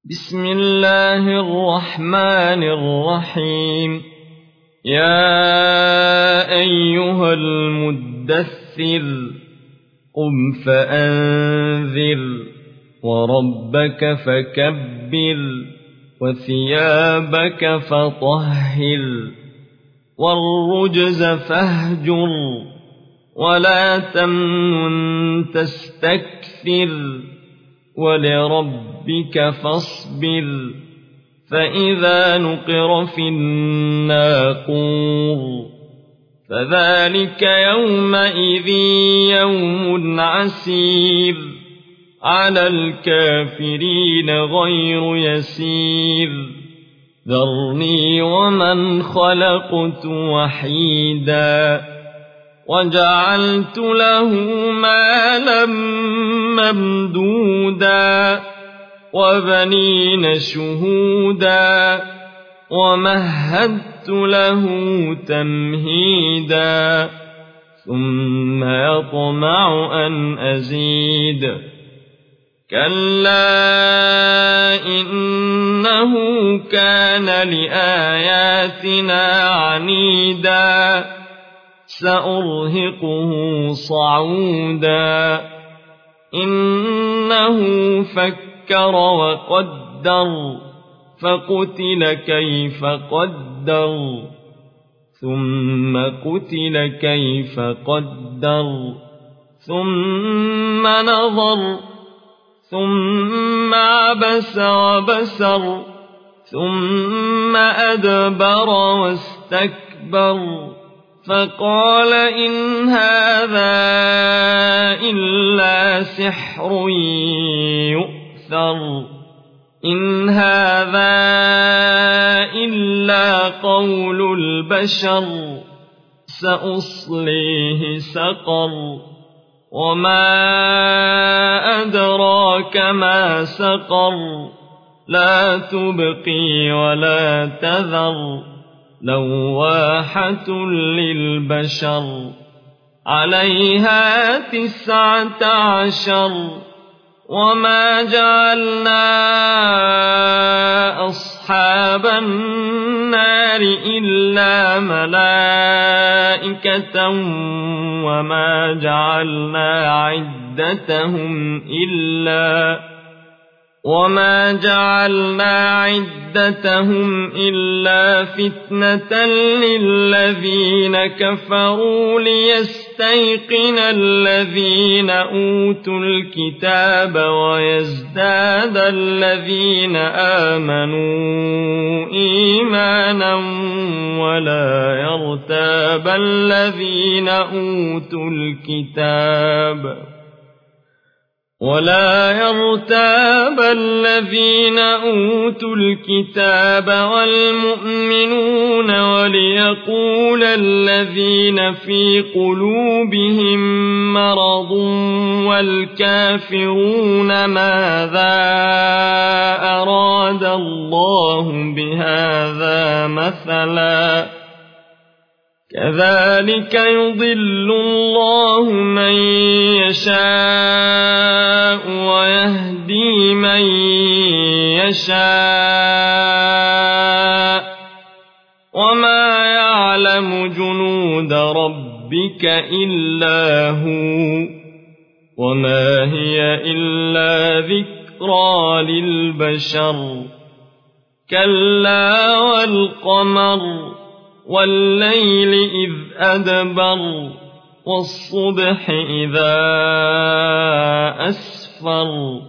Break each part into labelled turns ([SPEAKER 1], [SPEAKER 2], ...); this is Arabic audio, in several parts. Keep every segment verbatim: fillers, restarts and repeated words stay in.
[SPEAKER 1] بسم الله الرحمن الرحيم. يا أيها المدثر قم فأنذر وربك فكبر وثيابك فطهر والرجز فاهجر ولا تمنن تستكثر ولربك فاصبر فإذا نقر في الناقور فذلك يومئذ يوم عسير على الكافرين غير يسير ذرني ومن خلقت وحيدا وجعلت له مالا ممدودا وبنين شهودا ومهدت له تمهيدا ثم يطمع أن أزيد كلا إنه كان لآياتنا عنيدا سأرهقه صعودا إنه فكر وقدر فقتل كيف قدر ثم قتل كيف قدر ثم نظر ثم عبس وبسر ثم أدبر واستكبر فقال إن هذا إلا سحر يؤثر إن هذا إلا قول البشر سأصليه سقر وما أدراك ما سقر لا تبقي ولا تذر لواحة للبشر عليها تسعة عشر وما جعلنا أصحاب النار إلا ملائكة وما جعلنا عدتهم إلا وما جعلنا عدتهم إلا فتنة للذين كفروا ليستيقن الذين أوتوا الكتاب ويزداد الذين آمنوا إيمانا ولا يرتاب الذين أوتوا الكتاب ولا يرتاب الذين أوتوا الكتاب والمؤمنون وليقول الذين في قلوبهم مرض والكافرون ماذا أراد الله بهذا مثلا كذلك يضل الله من يشاء ويهدي من يشاء وما يعلم جنود ربك إلا هو وما هي إلا ذكرى للبشر كلا والقمر والليل إذ أدبر والصبح إذا أسفر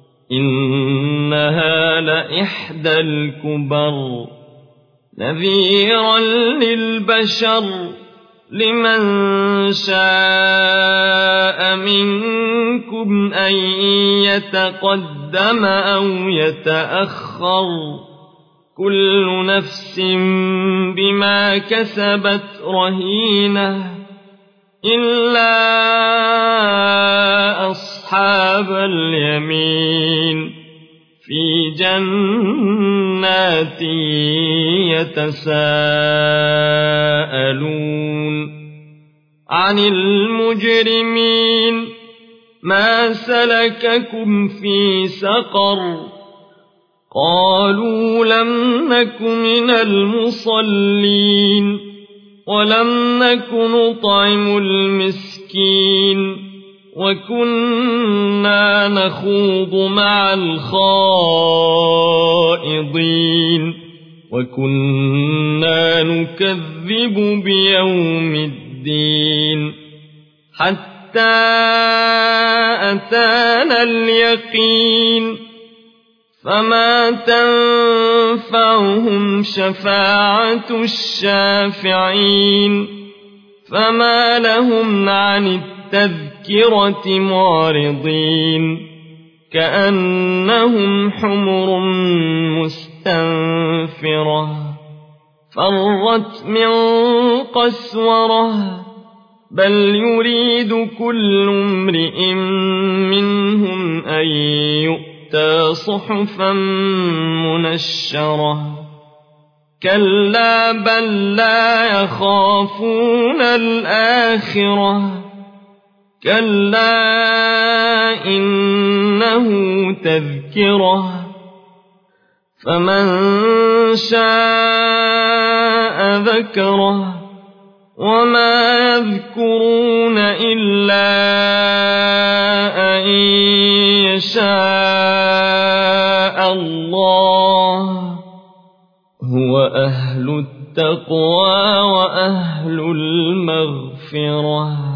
[SPEAKER 1] إنها لإحدى الكبر نذيرا للبشر لمن شاء منكم أن يتقدم أو يتأخر كل نفس بما كسبت رهينة إلا أصحاب اليمين في جنات يتساءلون عن المجرمين ما سلككم في سقر قالوا لم نك من المصلين ولم نك نطعم المسكين وكنا نخوض مع الخائضين وكنا نكذب بيوم الدين حتى أتانا اليقين فما تنفعهم شفاعة الشافعين فما لهم عن التذكرة معرضين كأنهم حمر مستنفرة فرت من قسورة بل يريد كل امرئ منهم أن يؤتى صحفا منشرة كلا بل لا يخافون الآخرة كلا إنه تذكرة فمن شاء ذكره وما يذكرون إلا أن يشاء الله هو أهل التقوى وأهل المغفرة.